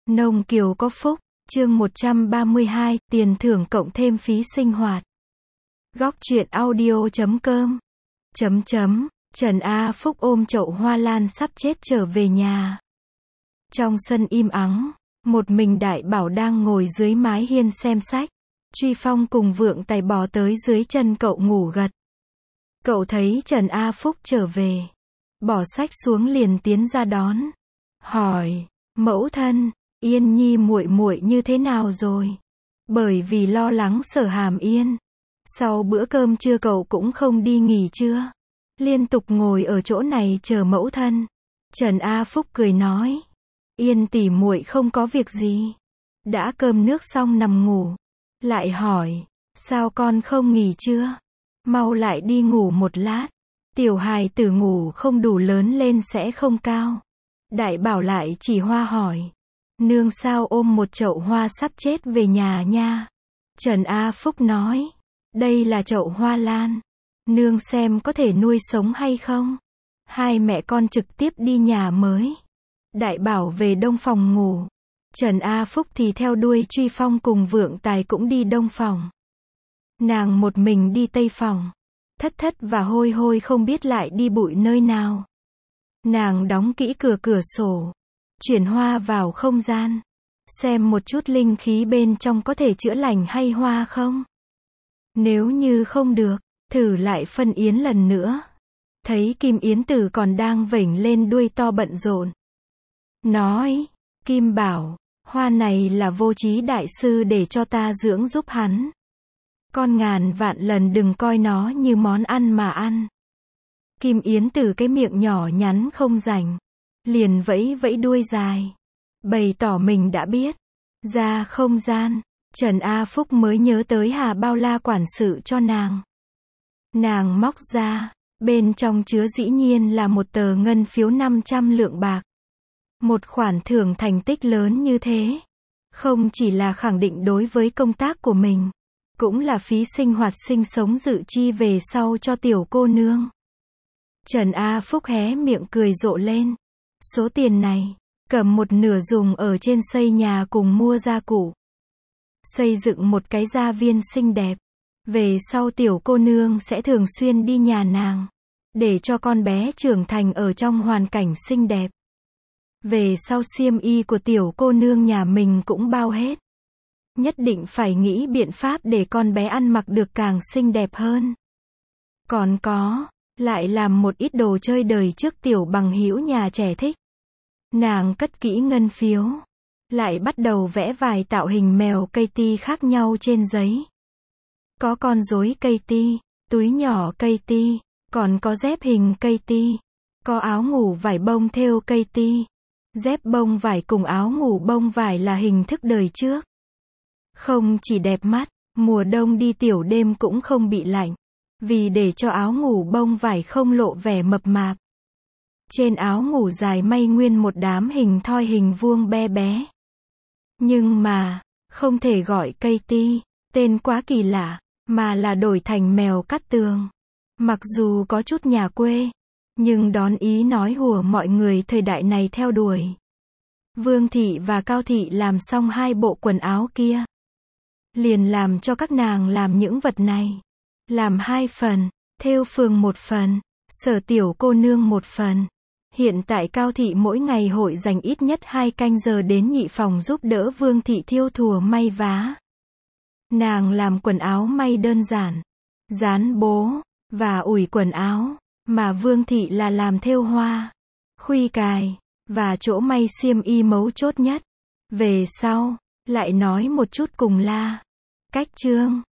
Nông Kiều có phúc, chương 132, tiền thưởng cộng thêm phí sinh hoạt. Góc truyện audio.com. Trần A Phúc ôm chậu hoa lan sắp chết trở về nhà. Trong sân im ắng, một mình Đại Bảo đang ngồi dưới mái hiên xem sách. Truy Phong cùng Vượng Tài bò tới dưới chân cậu ngủ gật. Cậu thấy Trần A Phúc trở về, bỏ sách xuống liền tiến ra đón. Hỏi, mẫu thân, Yên Nhi muội muội như thế nào rồi? Bởi vì lo lắng Sở Hàm Yên. Sau bữa cơm trưa cậu cũng không đi nghỉ trưa. Liên tục ngồi ở chỗ này chờ mẫu thân. Trần A Phúc cười nói, Yên tỷ muội không có việc gì. Đã cơm nước xong nằm ngủ. Lại hỏi, sao con không nghỉ trưa? Mau lại đi ngủ một lát. Tiểu hài tử ngủ không đủ lớn lên sẽ không cao. Đại Bảo lại chỉ hoa hỏi, nương sao ôm một chậu hoa sắp chết về nhà nha? Trần A Phúc nói, đây là chậu hoa lan. Nương xem có thể nuôi sống hay không? Hai mẹ con trực tiếp đi nhà mới. Đại Bảo về đông phòng ngủ. Trần A Phúc thì theo đuôi Truy Phong cùng Vượng Tài cũng đi đông phòng. Nàng một mình đi tây phòng. Thất thất và hôi hôi không biết lại đi bụi nơi nào. Nàng đóng kỹ cửa sổ. Chuyển hoa vào không gian. Xem một chút linh khí bên trong có thể chữa lành hay hoa không. Nếu như không được, thử lại phân yến lần nữa. Thấy Kim Yến Tử còn đang vểnh lên đuôi to bận rộn. Nói, Kim bảo, hoa này là Vô Trí đại sư để cho ta dưỡng giúp hắn. Con ngàn vạn lần đừng coi nó như món ăn mà ăn. Kim Yến Tử cái miệng nhỏ nhắn không rảnh. Liền vẫy vẫy đuôi dài. Bày tỏ mình đã biết. Ra không gian. Trần A Phúc mới nhớ tới Hà Bao La quản sự cho nàng. Nàng móc ra. Bên trong chứa dĩ nhiên là một tờ ngân phiếu 500 lượng bạc. Một khoản thưởng thành tích lớn như thế. Không chỉ là khẳng định đối với công tác của mình. Cũng là phí sinh hoạt sinh sống dự chi về sau cho tiểu cô nương. Trần A Phúc hé miệng cười rộ lên. Số tiền này, cầm một nửa dùng ở trên xây nhà cùng mua gia cụ. Xây dựng một cái gia viên xinh đẹp. Về sau tiểu cô nương sẽ thường xuyên đi nhà nàng. Để cho con bé trưởng thành ở trong hoàn cảnh xinh đẹp. Về sau xiêm y của tiểu cô nương nhà mình cũng bao hết. Nhất định phải nghĩ biện pháp để con bé ăn mặc được càng xinh đẹp hơn. Còn có, lại làm một ít đồ chơi đời trước tiểu bằng hữu nhà trẻ thích. Nàng cất kỹ ngân phiếu. Lại bắt đầu vẽ vài tạo hình mèo cây ti khác nhau trên giấy. Có con rối cây ti, túi nhỏ cây ti, còn có dép hình cây ti. Có áo ngủ vải bông thêu cây ti. Dép bông vải cùng áo ngủ bông vải là hình thức đời trước. Không chỉ đẹp mắt, mùa đông đi tiểu đêm cũng không bị lạnh. Vì để cho áo ngủ bông vải không lộ vẻ mập mạp. Trên áo ngủ dài may nguyên một đám hình thoi hình vuông bé bé. Nhưng mà, không thể gọi cây ti, tên quá kỳ lạ, mà là đổi thành mèo cắt tường. Mặc dù có chút nhà quê, nhưng đón ý nói hùa mọi người thời đại này theo đuổi. Vương Thị và Cao Thị làm xong hai bộ quần áo kia. Liền làm cho các nàng làm những vật này. Làm hai phần, thêu phường một phần, Sở tiểu cô nương một phần. Hiện tại Cao Thị mỗi ngày hội dành ít nhất 2 canh giờ đến nhị phòng giúp đỡ Vương Thị thiêu thùa may vá. Nàng làm quần áo may đơn giản, dán bố, và ủi quần áo, mà Vương Thị là làm thêu hoa, khuy cài, và chỗ may xiêm y mấu chốt nhất. Về sau, lại nói một chút cùng La Cách Trương.